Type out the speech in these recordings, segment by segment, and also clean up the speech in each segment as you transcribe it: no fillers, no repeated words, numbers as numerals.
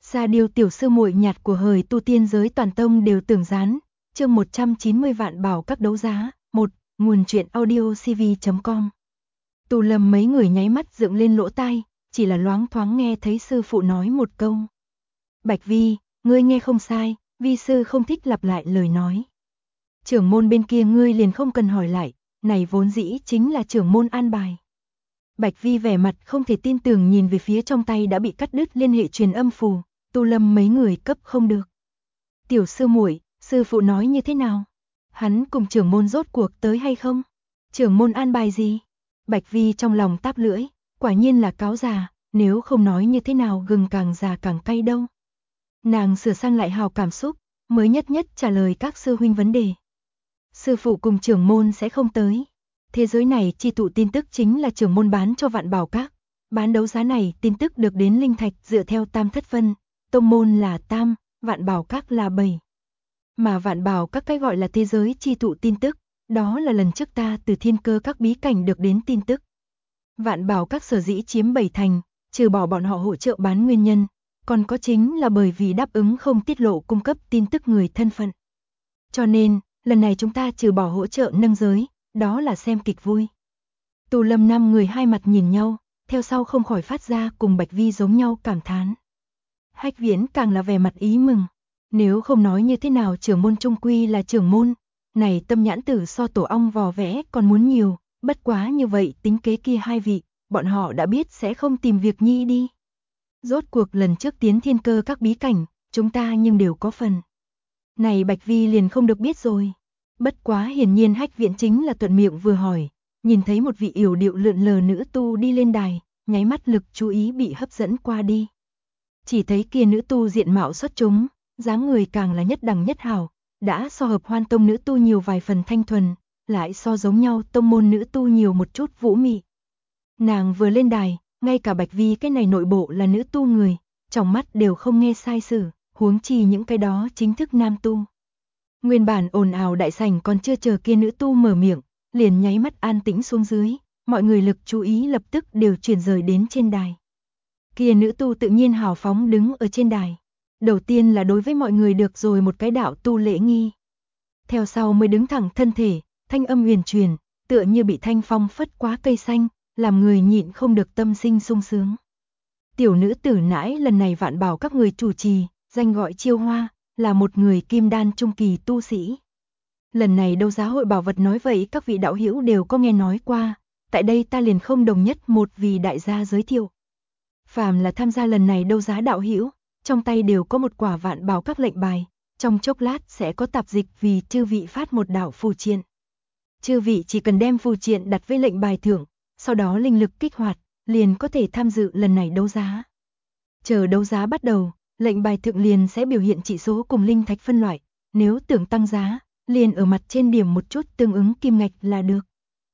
Ra điều tiểu sư muội nhạt của hời tu tiên giới toàn tông đều tưởng dán. Chương 190 vạn bảo các đấu giá. 1. Nguồn truyện audiocv.com. Tù Lâm mấy người nháy mắt dựng lên lỗ tai, chỉ là loáng thoáng nghe thấy sư phụ nói một câu. Bạch Vi, ngươi nghe không sai, vi sư không thích lặp lại lời nói. Trưởng môn bên kia ngươi liền không cần hỏi lại, này vốn dĩ chính là trưởng môn an bài. Bạch Vi vẻ mặt không thể tin tưởng nhìn về phía trong tay đã bị cắt đứt liên hệ truyền âm phù, Tu Lâm mấy người cấp không được. Tiểu sư muội, sư phụ nói như thế nào? Hắn cùng trưởng môn rốt cuộc tới hay không? Trưởng môn an bài gì? Bạch Vi trong lòng táp lưỡi, quả nhiên là cáo già, nếu không nói như thế nào gừng càng già càng cay đâu. Nàng sửa sang lại hào cảm xúc, mới nhất trả lời các sư huynh vấn đề. Sư phụ cùng trưởng môn sẽ không tới. Thế giới này chi tụ tin tức chính là trưởng môn bán cho Vạn Bảo Các. Bán đấu giá này tin tức được đến linh thạch dựa theo tam thất phân, tông môn là tam, Vạn Bảo Các là 7. Mà Vạn Bảo Các cái gọi là thế giới chi tụ tin tức, đó là lần trước ta từ Thiên Cơ các bí cảnh được đến tin tức. Vạn Bảo Các sở dĩ chiếm 7 thành, trừ bỏ bọn họ hỗ trợ bán nguyên nhân, còn có chính là bởi vì đáp ứng không tiết lộ cung cấp tin tức người thân phận. Cho nên, lần này chúng ta trừ bỏ hỗ trợ nâng giới, đó là xem kịch vui. Tù Lâm năm người hai mặt nhìn nhau, theo sau không khỏi phát ra cùng Bạch Vi giống nhau cảm thán. Hách Viễn càng là vẻ mặt ý mừng. Nếu không nói như thế nào trưởng môn trung quy là trưởng môn, này tâm nhãn tử so tổ ong vò vẽ còn muốn nhiều, bất quá như vậy tính kế kia hai vị, bọn họ đã biết sẽ không tìm việc nhi đi. Rốt cuộc lần trước tiến Thiên Cơ các bí cảnh, chúng ta nhưng đều có phần. Này Bạch Vi liền không được biết rồi. Bất quá hiển nhiên Hách Viễn chính là thuận miệng vừa hỏi, nhìn thấy một vị yểu điệu lượn lờ nữ tu đi lên đài, nháy mắt lực chú ý bị hấp dẫn qua đi. Chỉ thấy kia nữ tu diện mạo xuất chúng, dáng người càng là nhất đẳng nhất hảo, đã so hợp Hoan tông nữ tu nhiều vài phần thanh thuần, lại so giống nhau tông môn nữ tu nhiều một chút vũ mị. Nàng vừa lên đài, ngay cả Bạch Vi cái này nội bộ là nữ tu người, trong mắt đều không nghe sai sử, huống chi những cái đó chính thức nam tu. Nguyên bản ồn ào đại sảnh còn chưa chờ kia nữ tu mở miệng, liền nháy mắt an tĩnh xuống dưới, mọi người lực chú ý lập tức đều chuyển rời đến trên đài. Kia nữ tu tự nhiên hào phóng đứng ở trên đài. Đầu tiên là đối với mọi người được rồi một cái đạo tu lễ nghi. Theo sau mới đứng thẳng thân thể, thanh âm huyền truyền, tựa như bị thanh phong phất quá cây xanh, làm người nhịn không được tâm sinh sung sướng. Tiểu nữ tử nãi lần này Vạn Bảo các người chủ trì, danh gọi Chiêu Hoa, là một người kim đan trung kỳ tu sĩ. Lần này đấu giá hội bảo vật nói vậy các vị đạo hữu đều có nghe nói qua, tại đây ta liền không đồng nhất một vì đại gia giới thiệu. Phàm là tham gia lần này đấu giá đạo hữu, trong tay đều có một quả Vạn Bảo các lệnh bài, trong chốc lát sẽ có tạp dịch vì chư vị phát một đạo phù triện. Chư vị chỉ cần đem phù triện đặt với lệnh bài thưởng, sau đó linh lực kích hoạt, liền có thể tham dự lần này đấu giá. Chờ đấu giá bắt đầu, lệnh bài thượng liền sẽ biểu hiện chỉ số cùng linh thạch phân loại, nếu tưởng tăng giá, liền ở mặt trên điểm một chút tương ứng kim ngạch là được.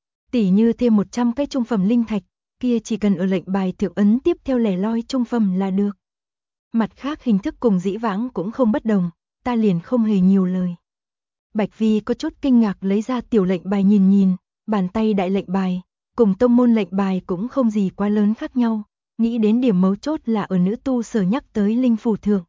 Tỷ như thêm 100 cái trung phẩm linh thạch, kia chỉ cần ở lệnh bài thượng ấn tiếp theo lẻ loi trung phẩm là được. Mặt khác hình thức cùng dĩ vãng cũng không bất đồng, ta liền không hề nhiều lời. Bạch Vi có chút kinh ngạc lấy ra tiểu lệnh bài nhìn, bàn tay đại lệnh bài, cùng tông môn lệnh bài cũng không gì quá lớn khác nhau, nghĩ đến điểm mấu chốt là ở nữ tu sở nhắc tới linh phù thượng.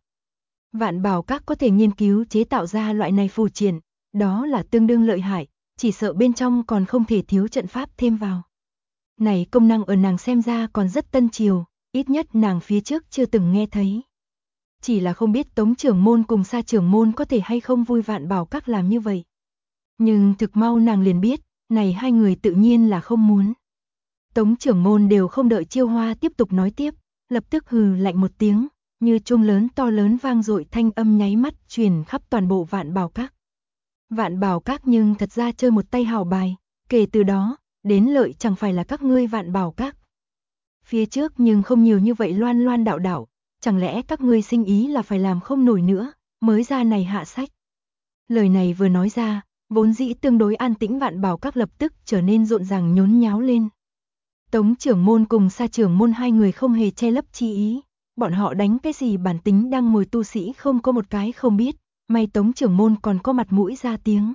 Vạn Bảo Các có thể nghiên cứu chế tạo ra loại này phù triện, đó là tương đương lợi hại, chỉ sợ bên trong còn không thể thiếu trận pháp thêm vào. Này công năng ở nàng xem ra còn rất tân triều, ít nhất nàng phía trước chưa từng nghe thấy. Chỉ là không biết Tống trưởng môn cùng Sa trưởng môn có thể hay không vui Vạn Bảo Các làm như vậy. Nhưng thực mau nàng liền biết, này hai người tự nhiên là không muốn. Tống trưởng môn đều không đợi Chiêu Hoa tiếp tục nói tiếp, lập tức hừ lạnh một tiếng, như chuông lớn to lớn vang dội thanh âm nháy mắt truyền khắp toàn bộ Vạn Bảo Các. Vạn Bảo Các nhưng thật ra chơi một tay hào bài, kể từ đó, đến lợi chẳng phải là các ngươi Vạn Bảo Các. Phía trước nhưng không nhiều như vậy loan loan đạo đạo, chẳng lẽ các ngươi sinh ý là phải làm không nổi nữa, mới ra này hạ sách. Lời này vừa nói ra, vốn dĩ tương đối an tĩnh Vạn Bảo Các lập tức trở nên rộn ràng nhốn nháo lên. Tống trưởng môn cùng Sa trưởng môn hai người không hề che lấp chi ý, bọn họ đánh cái gì bản tính đang ngồi tu sĩ không có một cái không biết, may Tống trưởng môn còn có mặt mũi ra tiếng.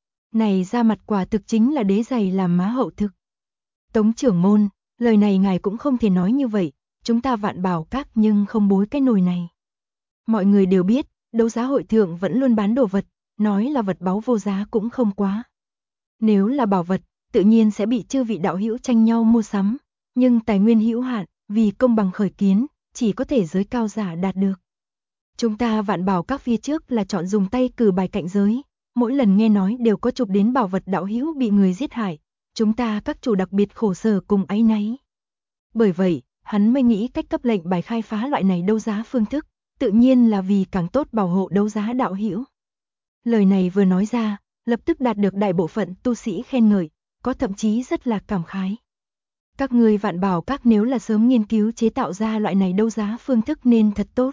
Này ra mặt quả thực chính là đế giày làm má hậu thực. Tống trưởng môn, lời này ngài cũng không thể nói như vậy, chúng ta Vạn Bảo Các nhưng không bối cái nồi này. Mọi người đều biết, đấu giá hội thượng vẫn luôn bán đồ vật, nói là vật báu vô giá cũng không quá. Nếu là bảo vật, tự nhiên sẽ bị chư vị đạo hữu tranh nhau mua sắm, nhưng tài nguyên hữu hạn, vì công bằng khởi kiến, chỉ có thể giới cao giả đạt được. Chúng ta Vạn Bảo các phía trước là chọn dùng tay cử bài cạnh giới, mỗi lần nghe nói đều có chụp đến bảo vật đạo hữu bị người giết hại, chúng ta các chủ đặc biệt khổ sở cùng áy náy. Bởi vậy, hắn mới nghĩ cách cấp lệnh bài khai phá loại này đấu giá phương thức, tự nhiên là vì càng tốt bảo hộ đấu giá đạo hữu. Lời này vừa nói ra, lập tức đạt được đại bộ phận tu sĩ khen ngợi, có thậm chí rất là cảm khái. Các ngươi Vạn Bảo các nếu là sớm nghiên cứu chế tạo ra loại này đấu giá phương thức nên thật tốt.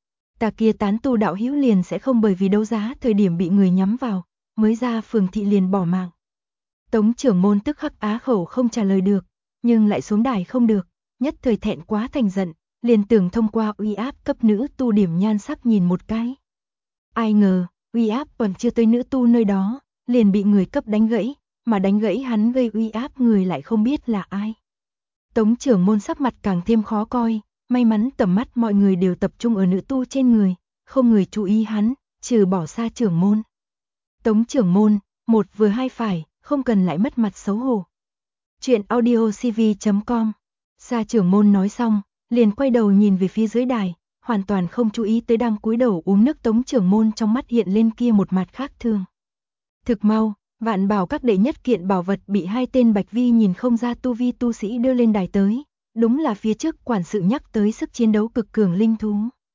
Ta kia tán tu đạo hữu liền sẽ không bởi vì đấu giá thời điểm bị người nhắm vào, mới ra phường thị liền bỏ mạng. Tống trưởng môn tức khắc á khẩu không trả lời được, nhưng lại xuống đài không được, nhất thời thẹn quá thành giận, liền tưởng thông qua uy áp cấp nữ tu điểm nhan sắc nhìn một cái. Ai ngờ, uy áp còn chưa tới nữ tu nơi đó, liền bị người cấp đánh gãy, mà đánh gãy hắn gây uy áp người lại không biết là ai. Tống trưởng môn sắc mặt càng thêm khó coi, may mắn tầm mắt mọi người đều tập trung ở nữ tu trên người, không người chú ý hắn, trừ bỏ Sa trưởng môn. Tống trưởng môn, một vừa hai phải, không cần lại mất mặt xấu hổ. Chuyện audiocv.com. Sa trưởng môn nói xong, liền quay đầu nhìn về phía dưới đài, hoàn toàn không chú ý tới đang cúi đầu uống nước Tống trưởng môn, trong mắt hiện lên kia một mặt khác thường. Thực mau, Vạn Bảo các đệ nhất kiện bảo vật bị hai tên Bạch Vi nhìn không ra tu vi tu sĩ đưa lên đài tới, đúng là phía trước quản sự nhắc tới sức chiến đấu cực cường linh thú.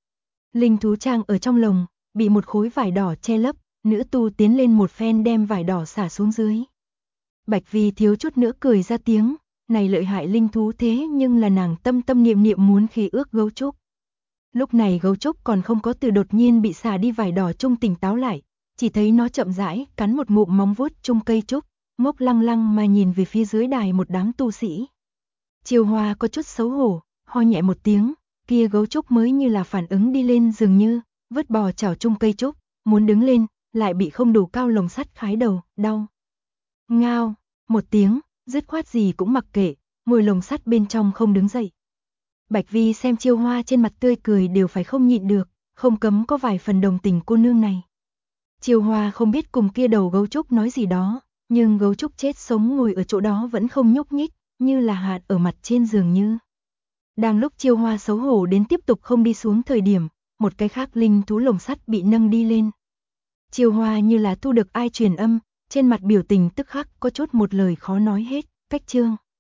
Linh thú trang ở trong lồng, bị một khối vải đỏ che lấp, nữ tu tiến lên một phen đem vải đỏ xả xuống dưới. Bạch Vi thiếu chút nữa cười ra tiếng, này lợi hại linh thú thế nhưng là nàng tâm tâm niệm niệm muốn khí ước gấu trúc. Lúc này gấu trúc còn không có từ đột nhiên bị xả đi vải đỏ chung tỉnh táo lại, chỉ thấy nó chậm rãi cắn một ngụm móng vuốt chung cây trúc, ngốc lăng lăng mà nhìn về phía dưới đài một đám tu sĩ. Chiêu Hoa có chút xấu hổ, ho nhẹ một tiếng, kia gấu trúc mới như là phản ứng đi lên dường như, vứt bò chảo chung cây trúc, muốn đứng lên, lại bị không đủ cao lồng sắt khái đầu, đau. Ngao, một tiếng, dứt khoát gì cũng mặc kệ, ngồi lồng sắt bên trong không đứng dậy. Bạch Vi xem Chiêu Hoa trên mặt tươi cười đều phải không nhịn được, không cấm có vài phần đồng tình cô nương này. Chiêu Hoa không biết cùng kia đầu gấu trúc nói gì đó, nhưng gấu trúc chết sống ngồi ở chỗ đó vẫn không nhúc nhích, như là hạt ở mặt trên giường như. Đang lúc Chiêu Hoa xấu hổ đến tiếp tục không đi xuống thời điểm, một cái khác linh thú lồng sắt bị nâng đi lên. Chiêu Hoa như là thu được ai truyền âm, trên mặt biểu tình tức khắc có chút một lời khó nói hết, cách chương.